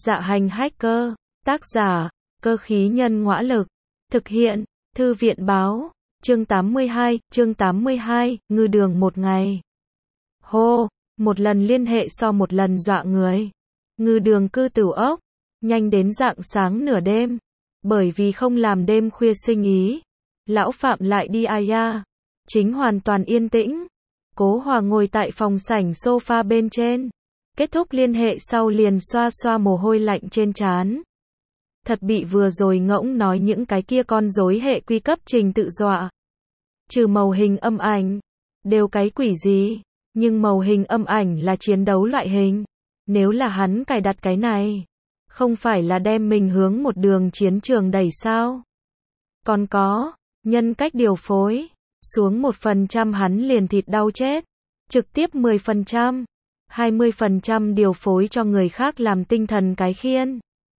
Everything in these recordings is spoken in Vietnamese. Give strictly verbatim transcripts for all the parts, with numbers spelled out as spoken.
Dạ hành hacker, tác giả, cơ khí nhân ngõa lực, thực hiện, thư viện báo, chương tám mươi hai, chương tám mươi hai, ngư đường một ngày. Hô, một lần liên hệ so một lần dọa người. Ngư đường cư Tửu Ốc, nhanh đến rạng sáng nửa đêm, bởi vì không làm đêm khuya sinh ý. Lão Phạm lại đi Aya, chính hoàn toàn yên tĩnh. Cố Hòa ngồi tại phòng sảnh sofa bên trên. Kết thúc liên hệ sau liền xoa xoa mồ hôi lạnh trên trán. Thật bị vừa rồi ngỗng nói những cái kia con rối hệ quy cấp trình tự dọa. Trừ màu hình âm ảnh, đều cái quỷ gì, nhưng màu hình âm ảnh là chiến đấu loại hình. Nếu là hắn cài đặt cái này, không phải là đem mình hướng một đường chiến trường đẩy sao? Còn có, nhân cách điều phối, xuống một phần trăm hắn liền thịt đau chết, trực tiếp mười phần trăm, hai mươi phần trăm điều phối cho người khác làm tinh thần cái khiên.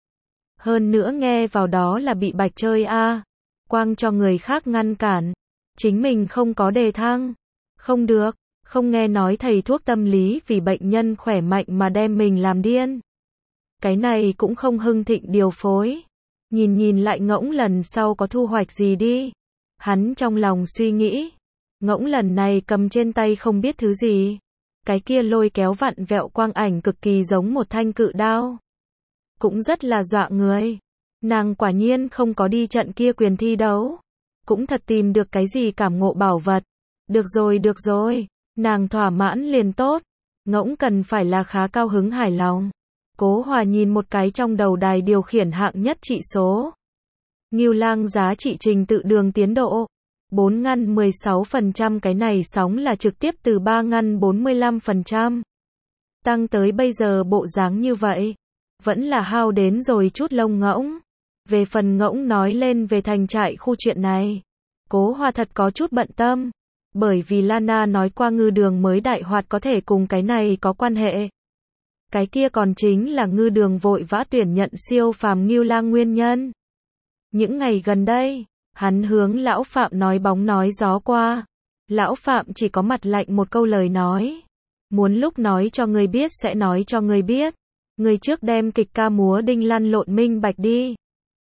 Hơn nữa nghe vào đó là bị bạch chơi a, à. Quang cho người khác ngăn cản, chính mình không có đề thăng. Không được, không nghe nói thầy thuốc tâm lý vì bệnh nhân khỏe mạnh mà đem mình làm điên. Cái này cũng không hưng thịnh điều phối. Nhìn nhìn lại ngỗng lần sau có thu hoạch gì đi. Hắn trong lòng suy nghĩ. Ngỗng lần này cầm trên tay không biết thứ gì. Cái kia lôi kéo vặn vẹo quang ảnh cực kỳ giống một thanh cự đao. Cũng rất là dọa người. Nàng quả nhiên không có đi trận kia quyền thi đấu. Cũng thật tìm được cái gì cảm ngộ bảo vật. Được rồi được rồi. Nàng thỏa mãn liền tốt. Ngỗng cần phải là khá cao hứng hài lòng. Cố Hòa nhìn một cái trong đầu đài điều khiển hạng nhất trị số. Ngưu Lang giá trị trình tự đường tiến độ. bốn ngăn mười sáu phần trăm, cái này sóng là trực tiếp từ ba ngăn bốn mươi lăm phần trăm. Tăng tới bây giờ bộ dáng như vậy. Vẫn là hao đến rồi chút lông ngỗng. Về phần ngỗng nói lên về thành trại khu chuyện này. Cố Hòa thật có chút bận tâm. Bởi vì Lana nói qua ngư đường mới đại hoạt có thể cùng cái này có quan hệ. Cái kia còn chính là ngư đường vội vã tuyển nhận siêu phàm Ngưu Lang nguyên nhân. Những ngày gần đây, hắn hướng Lão Phạm nói bóng nói gió qua. Lão Phạm chỉ có mặt lạnh một câu lời nói. Muốn lúc nói cho người biết sẽ nói cho người biết. Người trước đem kịch ca múa đinh lăn lộn minh bạch đi.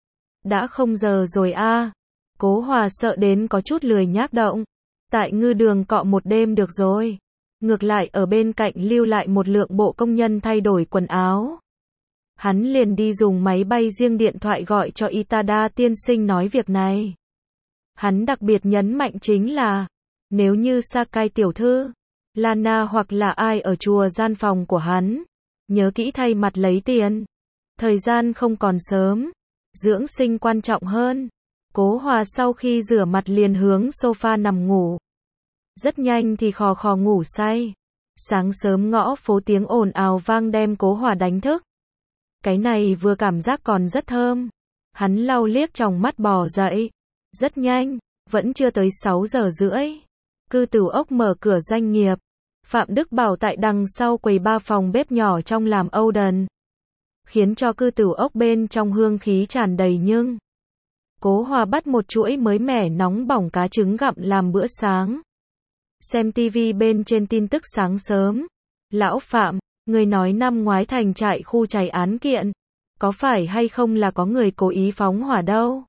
Đã không giờ rồi a. À. Cố Hòa sợ đến có chút lười nhác động. Tại ngư đường cọ một đêm được rồi. Ngược lại ở bên cạnh lưu lại một lượng bộ công nhân thay đổi quần áo. Hắn liền đi dùng máy bay riêng điện thoại gọi cho Itada tiên sinh nói việc này. Hắn đặc biệt nhấn mạnh chính là, nếu như Sakai tiểu thư, Lana hoặc là ai ở chùa gian phòng của hắn, nhớ kỹ thay mặt lấy tiền. Thời gian không còn sớm, dưỡng sinh quan trọng hơn. Cố Hòa sau khi rửa mặt liền hướng sofa nằm ngủ. Rất nhanh thì khò khò ngủ say. Sáng sớm ngõ phố tiếng ồn ào vang đem Cố Hòa đánh thức. Cái này vừa cảm giác còn rất thơm. Hắn lau liếc tròng mắt bò dậy. Rất nhanh, vẫn chưa tới sáu giờ rưỡi. Cư Tửu Ốc mở cửa doanh nghiệp. Phạm Đức Bảo tại đằng sau quầy ba phòng bếp nhỏ trong làm Oden. Khiến cho Cư Tửu Ốc bên trong hương khí tràn đầy nhưng. Cố Hòa bắt một chuỗi mới mẻ nóng bỏng cá trứng gặm làm bữa sáng. Xem tivi bên trên tin tức sáng sớm. Lão Phạm, người nói năm ngoái thành trại khu cháy án kiện. Có phải hay không là có người cố ý phóng hỏa đâu?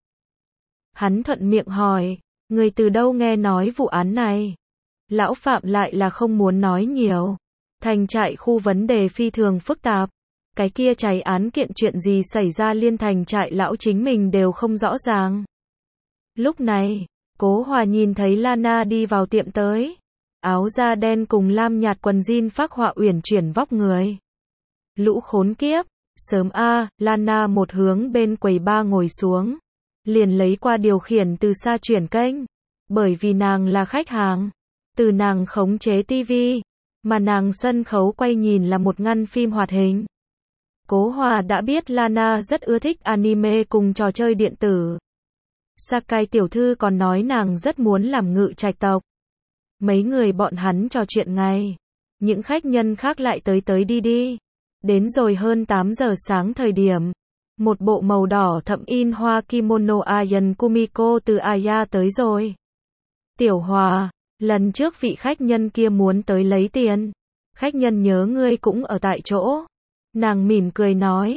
Hắn thuận miệng hỏi, người từ đâu nghe nói vụ án này? Lão Phạm lại là không muốn nói nhiều. Thành trại khu vấn đề phi thường phức tạp. Cái kia cháy án kiện chuyện gì xảy ra liên thành trại lão chính mình đều không rõ ràng. Lúc này, Cố Hòa nhìn thấy Lana đi vào tiệm tới. Áo da đen cùng lam nhạt quần jean phác họa uyển chuyển vóc người. Lũ khốn kiếp, sớm a, à, Lana một hướng bên quầy ba ngồi xuống. Liền lấy qua điều khiển từ xa chuyển kênh. Bởi vì nàng là khách hàng. Từ nàng khống chế tivi. Mà nàng sân khấu quay nhìn là một ngăn phim hoạt hình. Cố Hòa đã biết Lana rất ưa thích anime cùng trò chơi điện tử. Sakai tiểu thư còn nói nàng rất muốn làm ngự trạch tộc. Mấy người bọn hắn trò chuyện ngay. Những khách nhân khác lại tới tới đi đi. Đến rồi hơn tám giờ sáng thời điểm. Một bộ màu đỏ thẫm in hoa kimono Ayan Kumiko từ Aya tới rồi. Tiểu Hòa, lần trước vị khách nhân kia muốn tới lấy tiền. Khách nhân nhớ ngươi cũng ở tại chỗ. Nàng mỉm cười nói.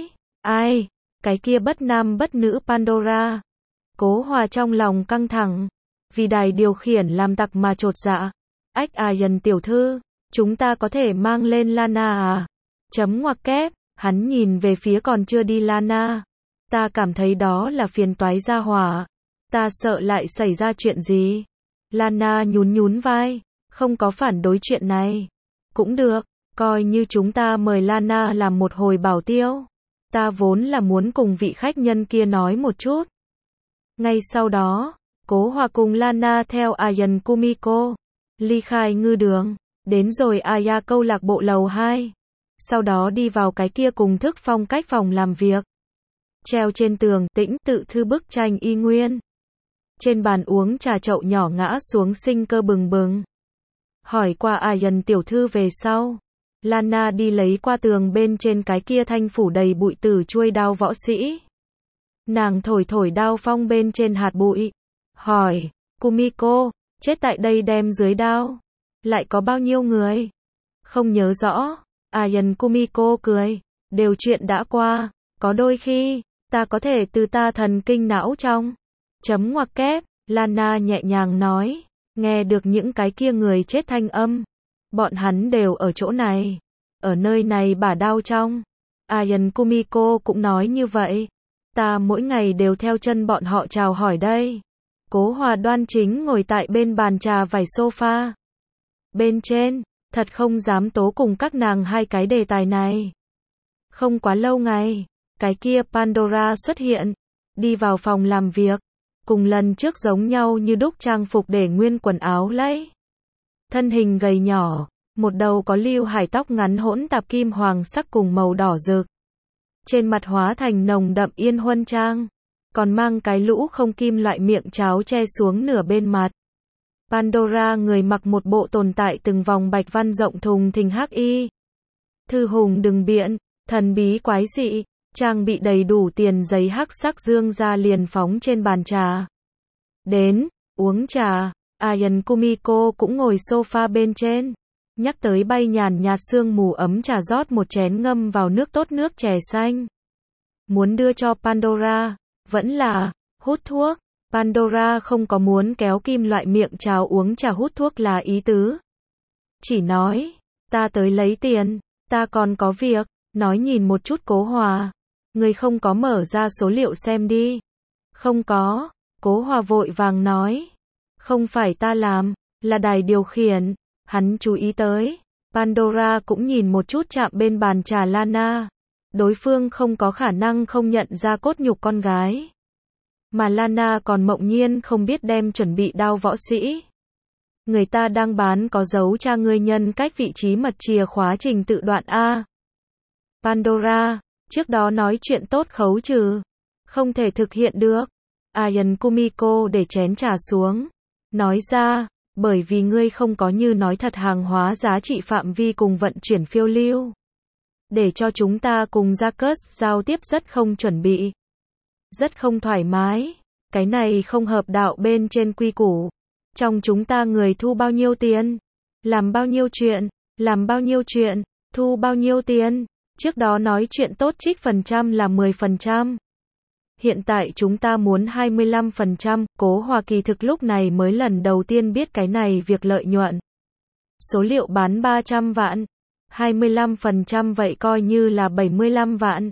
Ai? Cái kia bất nam bất nữ Pandora. Cố Hòa trong lòng căng thẳng. Vì đài điều khiển làm tặc mà chột dạ. Ách à Dần tiểu thư, chúng ta có thể mang lên Lana à? Chấm ngoặc kép, hắn nhìn về phía còn chưa đi Lana. Ta cảm thấy đó là phiền toái gia hỏa. Ta sợ lại xảy ra chuyện gì. Lana nhún nhún vai, không có phản đối chuyện này. Cũng được, coi như chúng ta mời Lana làm một hồi bảo tiêu. Ta vốn là muốn cùng vị khách nhân kia nói một chút. Ngay sau đó, Cố Hòa cùng Lana theo Ayan Kumiko ly khai ngư đường, đến rồi Aya câu lạc bộ lầu hai. Sau đó đi vào cái kia cùng thức phong cách phòng làm việc. Treo trên tường, tĩnh tự thư bức tranh y nguyên. Trên bàn uống trà chậu nhỏ ngã xuống sinh cơ bừng bừng. Hỏi qua Ayan tiểu thư về sau. Lana đi lấy qua tường bên trên cái kia thanh phủ đầy bụi từ chuôi đao võ sĩ. Nàng thổi thổi đao phong bên trên hạt bụi. Hỏi, Kumiko, chết tại đây đem dưới đao. Lại có bao nhiêu người? Không nhớ rõ. Ayan Kumiko cười. Đều chuyện đã qua. Có đôi khi, ta có thể từ ta thần kinh não trong. Chấm ngoặc kép, Lana nhẹ nhàng nói. Nghe được những cái kia người chết thanh âm. Bọn hắn đều ở chỗ này. Ở nơi này bả đao trong. Ayan Kumiko cũng nói như vậy. Ta mỗi ngày đều theo chân bọn họ chào hỏi đây. Cố Hòa đoan chính ngồi tại bên bàn trà vải sofa. Bên trên, thật không dám tố cùng các nàng hai cái đề tài này. Không quá lâu ngày, cái kia Pandora xuất hiện. Đi vào phòng làm việc. Cùng lần trước giống nhau như đúc trang phục để nguyên quần áo lấy. Thân hình gầy nhỏ. Một đầu có lưu hải tóc ngắn hỗn tạp kim hoàng sắc cùng màu đỏ rực. Trên mặt hóa thành nồng đậm yên huân trang. Còn mang cái lũ không kim loại miệng cháo che xuống nửa bên mặt. Pandora người mặc một bộ tồn tại từng vòng bạch văn rộng thùng thình hắc y. Thư hùng đừng biện, thần bí quái dị, trang bị đầy đủ tiền giấy hắc sắc dương ra liền phóng trên bàn trà. Đến, uống trà, Ayan Kumiko cũng ngồi sofa bên trên. Nhắc tới bay nhàn nhạt sương mù ấm trà rót một chén ngâm vào nước tốt nước chè xanh. Muốn đưa cho Pandora, vẫn là, hút thuốc. Pandora không có muốn kéo kim loại miệng cháo uống trà hút thuốc là ý tứ. Chỉ nói, ta tới lấy tiền, ta còn có việc, nói nhìn một chút Cố Hòa. Người không có mở ra số liệu xem đi. Không có, Cố Hòa vội vàng nói. Không phải ta làm, là đài điều khiển. Hắn chú ý tới. Pandora cũng nhìn một chút chạm bên bàn trà Lana. Đối phương không có khả năng không nhận ra cốt nhục con gái. Mà Lana còn mộng nhiên không biết đem chuẩn bị đao võ sĩ. Người ta đang bán có dấu cha ngươi nhân cách vị trí mật chìa khóa trình tự đoạn A. Pandora, trước đó nói chuyện tốt khấu trừ. Không thể thực hiện được. Ayan Kumiko để chén trà xuống. Nói ra, bởi vì ngươi không có như nói thật hàng hóa giá trị phạm vi cùng vận chuyển phiêu lưu. Để cho chúng ta cùng Jacques giao tiếp rất không chuẩn bị. Rất không thoải mái. Cái này không hợp đạo bên trên quy củ. Trong chúng ta người thu bao nhiêu tiền? Làm bao nhiêu chuyện? Làm bao nhiêu chuyện? Thu bao nhiêu tiền? Trước đó nói chuyện tốt trích phần trăm là mười phần trăm. Hiện tại chúng ta muốn hai mươi lăm phần trăm, Cố Hòa kỳ thực lúc này mới lần đầu tiên biết cái này việc lợi nhuận. Số liệu bán ba trăm vạn, hai mươi lăm phần trăm vậy coi như là bảy mươi lăm vạn.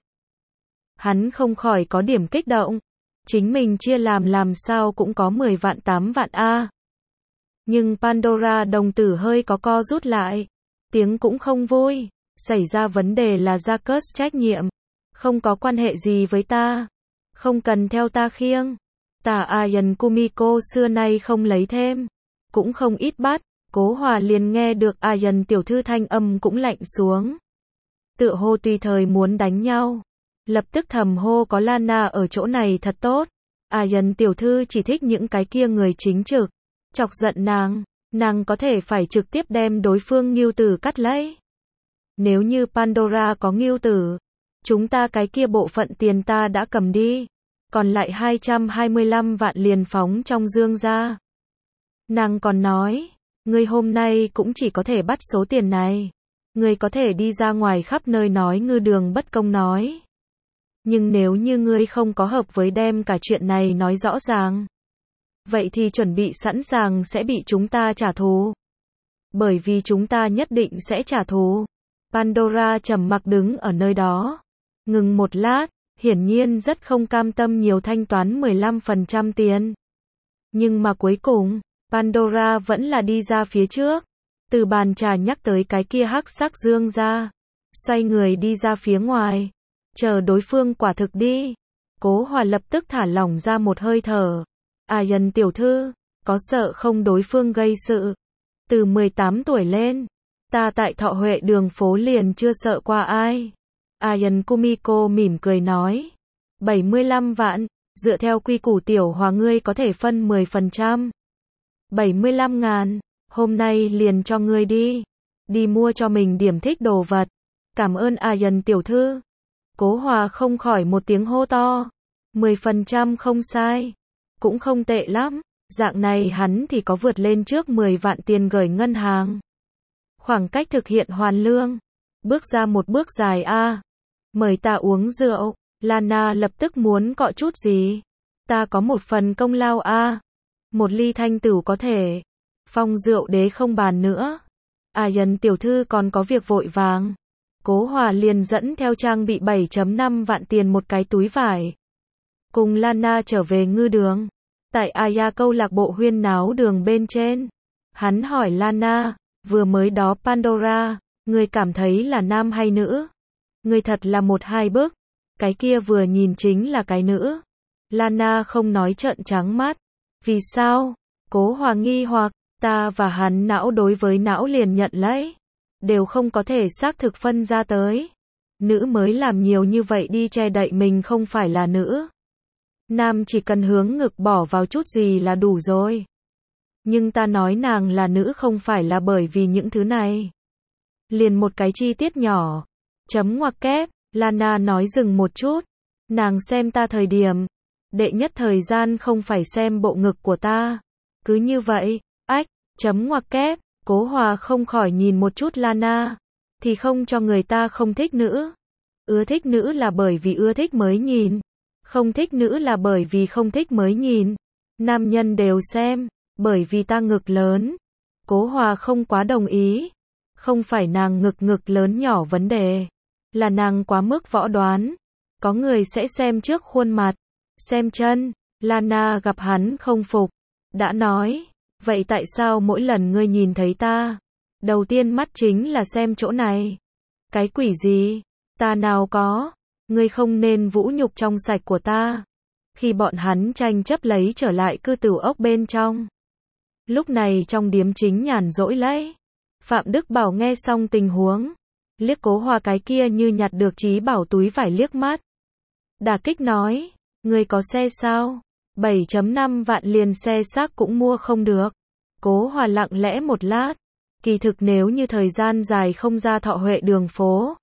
Hắn không khỏi có điểm kích động. Chính mình chia làm làm sao cũng có mười vạn tám vạn a. Nhưng Pandora đồng tử hơi có co rút lại. Tiếng cũng không vui. Xảy ra vấn đề là Jacques trách nhiệm. Không có quan hệ gì với ta. Không cần theo ta khiêng. Ta Ayan Kumiko xưa nay không lấy thêm. Cũng không ít bắt. Cố Hòa liền nghe được Ayan tiểu thư thanh âm cũng lạnh xuống. Tựa hồ tùy thời muốn đánh nhau. Lập tức thầm hô có Lana ở chỗ này thật tốt. Ayan tiểu thư chỉ thích những cái kia người chính trực. Chọc giận nàng. Nàng có thể phải trực tiếp đem đối phương ngưu tử cắt lấy. Nếu như Pandora có ngưu tử. Chúng ta cái kia bộ phận tiền ta đã cầm đi. Còn lại hai trăm hai mươi lăm vạn liền phóng trong dương ra. Nàng còn nói. Ngươi hôm nay cũng chỉ có thể bắt số tiền này. Ngươi có thể đi ra ngoài khắp nơi nói ngư đường bất công nói. Nhưng nếu như ngươi không có hợp với đem cả chuyện này nói rõ ràng, vậy thì chuẩn bị sẵn sàng sẽ bị chúng ta trả thù. Bởi vì chúng ta nhất định sẽ trả thù. Pandora trầm mặc đứng ở nơi đó. Ngừng một lát, hiển nhiên rất không cam tâm nhiều thanh toán mười lăm phần trăm tiền. Nhưng mà cuối cùng, Pandora vẫn là đi ra phía trước. Từ bàn trà nhắc tới cái kia hắc sắc dương ra. Xoay người đi ra phía ngoài. Chờ đối phương quả thực đi. Cố Hòa lập tức thả lỏng ra một hơi thở. Ayan tiểu thư, có sợ không đối phương gây sự? Từ mười tám tuổi lên, ta tại Thọ Huệ đường phố liền chưa sợ qua ai. Ayan Kumiko mỉm cười nói. bảy mươi lăm vạn, dựa theo quy củ tiểu hòa ngươi có thể phân mười phần trăm. bảy mươi lăm ngàn, hôm nay liền cho ngươi đi. Đi mua cho mình điểm thích đồ vật. Cảm ơn Ayan tiểu thư. Cố Hòa không khỏi một tiếng hô to. mười phần trăm không sai. Cũng không tệ lắm. Dạng này hắn thì có vượt lên trước mười vạn tiền gửi ngân hàng. Khoảng cách thực hiện hoàn lương. Bước ra một bước dài a. Mời ta uống rượu. Lana lập tức muốn cọ chút gì. Ta có một phần công lao a. Một ly thanh tửu có thể. Phong rượu đế không bàn nữa. Ayan tiểu thư còn có việc vội vàng. Cố Hòa liền dẫn theo trang bị bảy phẩy năm vạn tiền một cái túi vải. Cùng Lana trở về ngư đường. Tại Aya câu lạc bộ huyên náo đường bên trên. Hắn hỏi Lana, vừa mới đó Pandora, ngươi cảm thấy là nam hay nữ? Ngươi thật là một hai bức. Cái kia vừa nhìn chính là cái nữ. Lana không nói trợn trắng mắt. Vì sao? Cố Hòa nghi hoặc, ta và hắn não đối với não liền nhận lấy. Đều không có thể xác thực phân ra tới. Nữ mới làm nhiều như vậy đi che đậy mình không phải là nữ. Nam chỉ cần hướng ngực bỏ vào chút gì là đủ rồi. Nhưng ta nói nàng là nữ không phải là bởi vì những thứ này. Liền một cái chi tiết nhỏ. Chấm ngoặc kép, Lana nói dừng một chút. Nàng xem ta thời điểm. Đệ nhất thời gian không phải xem bộ ngực của ta. Cứ như vậy, ách, chấm ngoặc kép, Cố Hòa không khỏi nhìn một chút Lana. Thì không cho người ta không thích nữ. Ưa thích nữ là bởi vì ưa thích mới nhìn. Không thích nữ là bởi vì không thích mới nhìn. Nam nhân đều xem, bởi vì ta ngực lớn. Cố Hòa không quá đồng ý. Không phải nàng ngực ngực lớn nhỏ vấn đề. Là nàng quá mức võ đoán. Có người sẽ xem trước khuôn mặt. Xem chân. Lana gặp hắn không phục. Đã nói. Vậy tại sao mỗi lần ngươi nhìn thấy ta? Đầu tiên mắt chính là xem chỗ này. Cái quỷ gì? Ta nào có. Ngươi không nên vũ nhục trong sạch của ta. Khi bọn hắn tranh chấp lấy trở lại cư tửu ốc bên trong. Lúc này trong điếm chính nhàn rỗi lấy. Phạm Đức Bảo nghe xong tình huống. Liếc Cố Hòa cái kia như nhặt được trí bảo túi vải liếc mắt. Đả kích nói. Ngươi có xe sao? bảy phẩy năm vạn liền xe xác cũng mua không được. Cố Hòa lặng lẽ một lát. Kỳ thực nếu như thời gian dài không ra Thọ Huệ đường phố.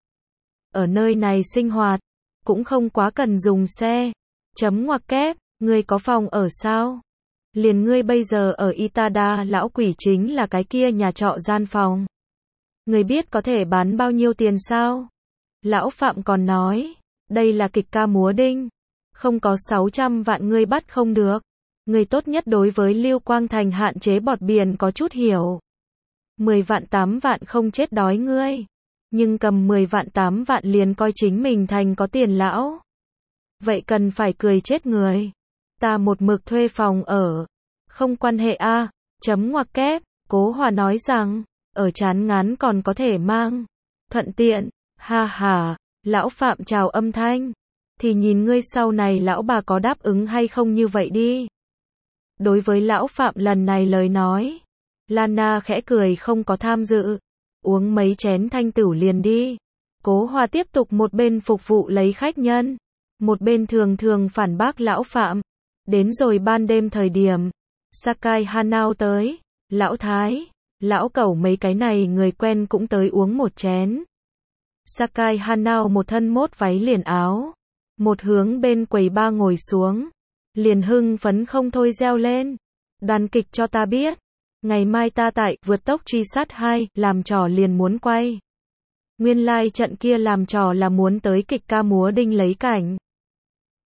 Ở nơi này sinh hoạt. Cũng không quá cần dùng xe. Chấm ngoặc kép, ngươi có phòng ở sao? Liền ngươi bây giờ ở Itada lão quỷ chính là cái kia nhà trọ gian phòng. Ngươi biết có thể bán bao nhiêu tiền sao? Lão Phạm còn nói, đây là kịch ca múa đinh. Không có sáu trăm vạn ngươi bắt không được. Ngươi tốt nhất đối với Lưu Quang Thành hạn chế bọt biển có chút hiểu. mười vạn tám vạn không chết đói ngươi. Nhưng cầm mười vạn tám vạn liền coi chính mình thành có tiền lão. Vậy cần phải cười chết người. Ta một mực thuê phòng ở. Không quan hệ a. À, chấm ngoặc kép, Cố Hòa nói rằng, ở chán ngán còn có thể mang. Thuận tiện, ha ha, lão Phạm chào âm thanh. Thì nhìn ngươi sau này lão bà có đáp ứng hay không như vậy đi. Đối với lão Phạm lần này lời nói. Lana khẽ cười không có tham dự. Uống mấy chén thanh tửu liền đi. Cố Hòa tiếp tục một bên phục vụ lấy khách nhân. Một bên thường thường phản bác lão Phạm. Đến rồi ban đêm thời điểm. Sakai Hanao tới. Lão Thái. Lão Cẩu mấy cái này người quen cũng tới uống một chén. Sakai Hanao một thân mốt váy liền áo. Một hướng bên quầy ba ngồi xuống. Liền hưng phấn không thôi reo lên. Đoàn kịch cho ta biết. Ngày mai ta tại vượt tốc truy sát hai làm trò liền muốn quay. Nguyên lai like trận kia làm trò là muốn tới kịch ca múa đinh lấy cảnh.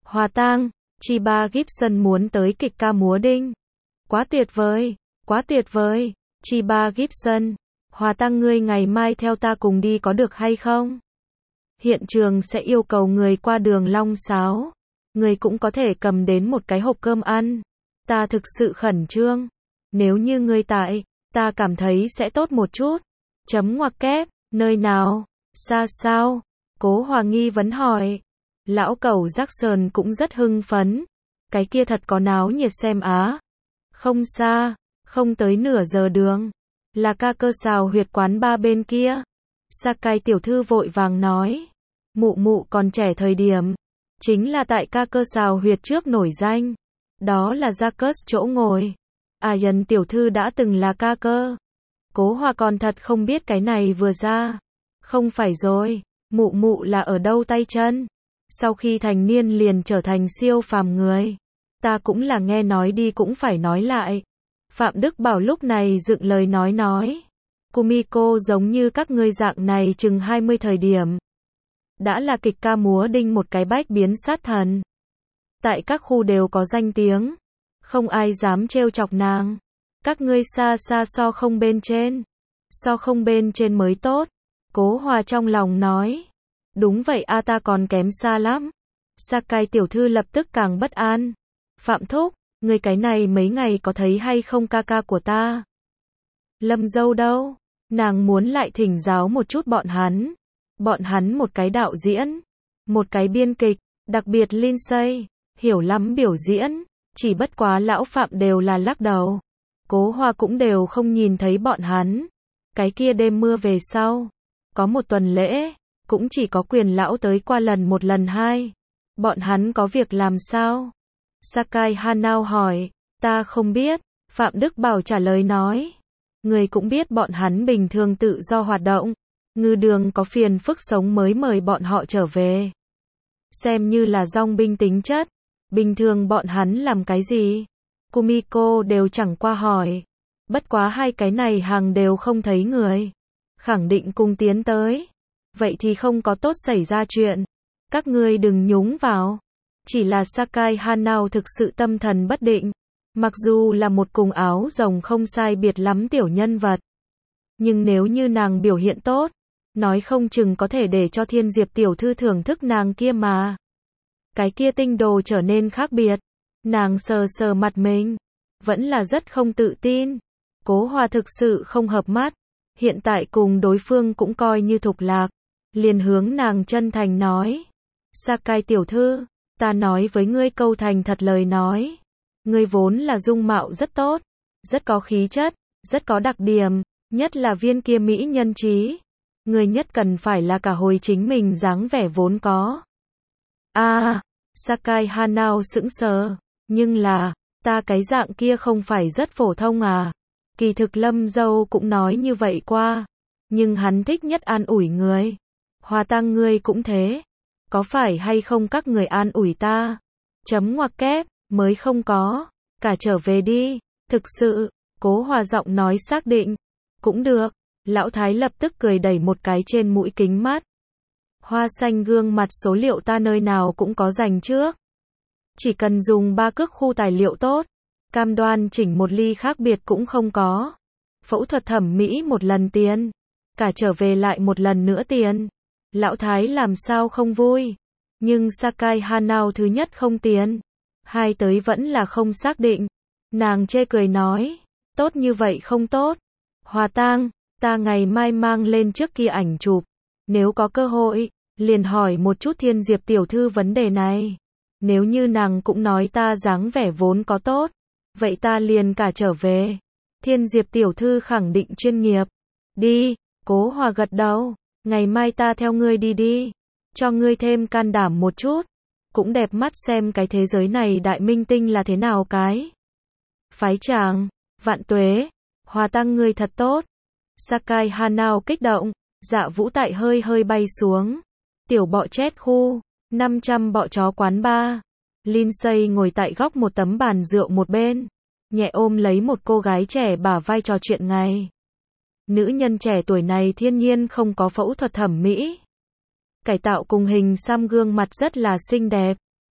Hòa tang, Chiba Gibson muốn tới kịch ca múa đinh. Quá tuyệt vời, quá tuyệt vời, Chiba Gibson. Hòa tang ngươi ngày mai theo ta cùng đi có được hay không? Hiện trường sẽ yêu cầu người qua đường long sáo. Người cũng có thể cầm đến một cái hộp cơm ăn. Ta thực sự khẩn trương. Nếu như ngươi tại, ta cảm thấy sẽ tốt một chút. Chấm ngoặc kép, nơi nào? Xa sao? Cố Hòa nghi vấn hỏi. Lão cẩu Jackson cũng rất hưng phấn. Cái kia thật có náo nhiệt xem á. Không xa, không tới nửa giờ đường. Là ca cơ xào huyệt quán ba bên kia. Sakai tiểu thư vội vàng nói. Mụ mụ còn trẻ thời điểm. Chính là tại ca cơ xào huyệt trước nổi danh. Đó là Jacques chỗ ngồi. À Yến tiểu thư đã từng là ca cơ. Cố Hòa còn thật không biết cái này vừa ra. Không phải rồi, mụ mụ là ở đâu tay chân. Sau khi thành niên liền trở thành siêu phàm người. Ta cũng là nghe nói đi cũng phải nói lại. Phạm Đức Bảo lúc này dựng lời nói nói. Kumiko giống như các ngươi dạng này chừng hai mươi thời điểm. Đã là kịch ca múa đinh một cái bách biến sát thần. Tại các khu đều có danh tiếng. Không ai dám trêu chọc nàng. Các ngươi xa xa so không bên trên. So không bên trên mới tốt. Cố Hòa trong lòng nói. Đúng vậy a ta còn kém xa lắm. Sakai tiểu thư lập tức càng bất an. Phạm Thúc, người cái này mấy ngày có thấy hay không ca ca của ta? Lâm dâu đâu? Nàng muốn lại thỉnh giáo một chút bọn hắn. Bọn hắn một cái đạo diễn, một cái biên kịch, đặc biệt Lindsay, hiểu lắm biểu diễn, chỉ bất quá lão Phạm đều là lắc đầu. Cố Hòa cũng đều không nhìn thấy bọn hắn. Cái kia đêm mưa về sau, có một tuần lễ, cũng chỉ có Quyền lão tới qua lần một lần hai. Bọn hắn có việc làm sao? Sakai Hanao hỏi, ta không biết, Phạm Đức Bảo trả lời nói. Người cũng biết bọn hắn bình thường tự do hoạt động. Ngư đường có phiền phức sống mới mời bọn họ trở về. Xem như là dòng binh tính chất. Bình thường bọn hắn làm cái gì? Kumiko đều chẳng qua hỏi. Bất quá hai cái này hàng đều không thấy người. Khẳng định cùng tiến tới. Vậy thì không có tốt xảy ra chuyện. Các ngươi đừng nhúng vào. Chỉ là Sakai Hanao thực sự tâm thần bất định. Mặc dù là một cùng áo rồng không sai biệt lắm tiểu nhân vật. Nhưng nếu như nàng biểu hiện tốt, nói không chừng có thể để cho Thiên Diệp tiểu thư thưởng thức nàng kia mà. Cái kia tinh đồ trở nên khác biệt. Nàng sờ sờ mặt mình. Vẫn là rất không tự tin. Cố Hòa thực sự không hợp mắt. Hiện tại cùng đối phương cũng coi như thục lạc. Liền hướng nàng chân thành nói. Sakai tiểu thư, ta nói với ngươi câu thành thật lời nói. Ngươi vốn là dung mạo rất tốt. Rất có khí chất. Rất có đặc điểm. Nhất là viên kia mỹ nhân trí. Ngươi nhất cần phải là cả hồi chính mình dáng vẻ vốn có. À, Sakai Hanao sững sờ. Nhưng là, ta cái dạng kia không phải rất phổ thông à. Kỳ thực Lâm dâu cũng nói như vậy qua. Nhưng hắn thích nhất an ủi người. Hòa tang ngươi cũng thế. Có phải hay không các người an ủi ta? Chấm ngoặc kép, mới không có. Cả trở về đi. Thực sự, Cố Hòa giọng nói xác định. Cũng được. Lão Thái lập tức cười đẩy một cái trên mũi kính mắt. Hoa xanh gương mặt số liệu ta nơi nào cũng có dành trước. Chỉ cần dùng ba cước khu tài liệu tốt. Cam đoan chỉnh một ly khác biệt cũng không có. Phẫu thuật thẩm mỹ một lần tiền. Cả trở về lại một lần nữa tiền. Lão Thái làm sao không vui. Nhưng Sakai Hanao thứ nhất không tiền. Hai tới vẫn là không xác định. Nàng chê cười nói. Tốt như vậy không tốt. Hòa tang, ta ngày mai mang lên trước kia ảnh chụp. Nếu có cơ hội, liền hỏi một chút Thiên Diệp tiểu thư vấn đề này. Nếu như nàng cũng nói ta dáng vẻ vốn có tốt. Vậy ta liền cả trở về. Thiên Diệp tiểu thư khẳng định chuyên nghiệp. Đi, Cố Hòa gật đầu. Ngày mai ta theo ngươi đi đi. Cho ngươi thêm can đảm một chút. Cũng đẹp mắt xem cái thế giới này đại minh tinh là thế nào cái. Phái chàng, vạn tuế. Hòa tang ngươi thật tốt. Sakai Hanao kích động. Dạ vũ tại hơi hơi bay xuống. Tiểu bọ chết khu. năm trăm bọ chó quán ba. Lindsay ngồi tại góc một tấm bàn rượu một bên. Nhẹ ôm lấy một cô gái trẻ bả vai trò chuyện ngày. Nữ nhân trẻ tuổi này thiên nhiên không có phẫu thuật thẩm mỹ. Cải tạo cùng hình xăm gương mặt rất là xinh đẹp.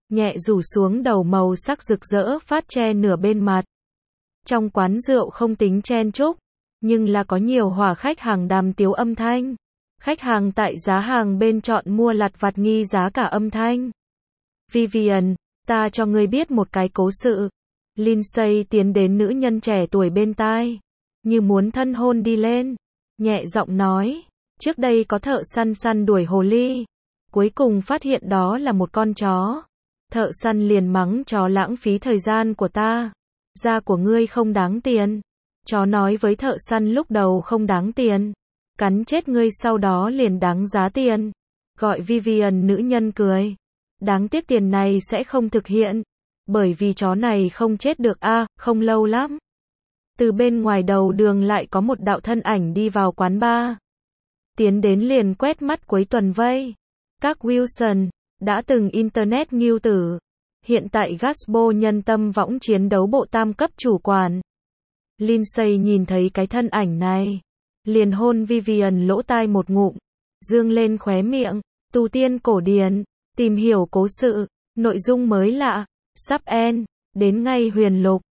nhẹ rủ xuống đầu màu sắc rực rỡ phát che nửa bên mặt. Trong quán rượu không tính chen chúc, nhưng là có nhiều hỏa khách hàng đàm tiếu âm thanh. Khách hàng tại giá hàng bên chọn mua lặt vặt nghi giá cả âm thanh. Vivian, ta cho ngươi biết một cái cố sự. Lindsay tiến đến nữ nhân trẻ tuổi bên tai, như muốn thân hôn đi lên, nhẹ giọng nói, trước đây có thợ săn săn đuổi hồ ly, cuối cùng phát hiện đó là một con chó. Thợ săn liền mắng chó lãng phí thời gian của ta, da của ngươi không đáng tiền. Chó nói với thợ săn lúc đầu không đáng tiền, cắn chết ngươi sau đó liền đáng giá tiền. Gọi Vivian nữ nhân cười, đáng tiếc tiền này sẽ không thực hiện, bởi vì chó này không chết được a, à, không lâu lắm. Từ bên ngoài đầu đường lại có một đạo thân ảnh đi vào quán bar. Tiến đến liền quét mắt cuối tuần vây. Các Wilson, đã từng Internet nghiêu tử, hiện tại Gaspo nhân tâm võng chiến đấu bộ tam cấp chủ quản. Lindsay nhìn thấy cái thân ảnh này, liền hôn Vivian lỗ tai một ngụm, dương lên khóe miệng, tu tiên cổ điển, tìm hiểu cố sự, nội dung mới lạ, sắp end, đến ngay huyền lục.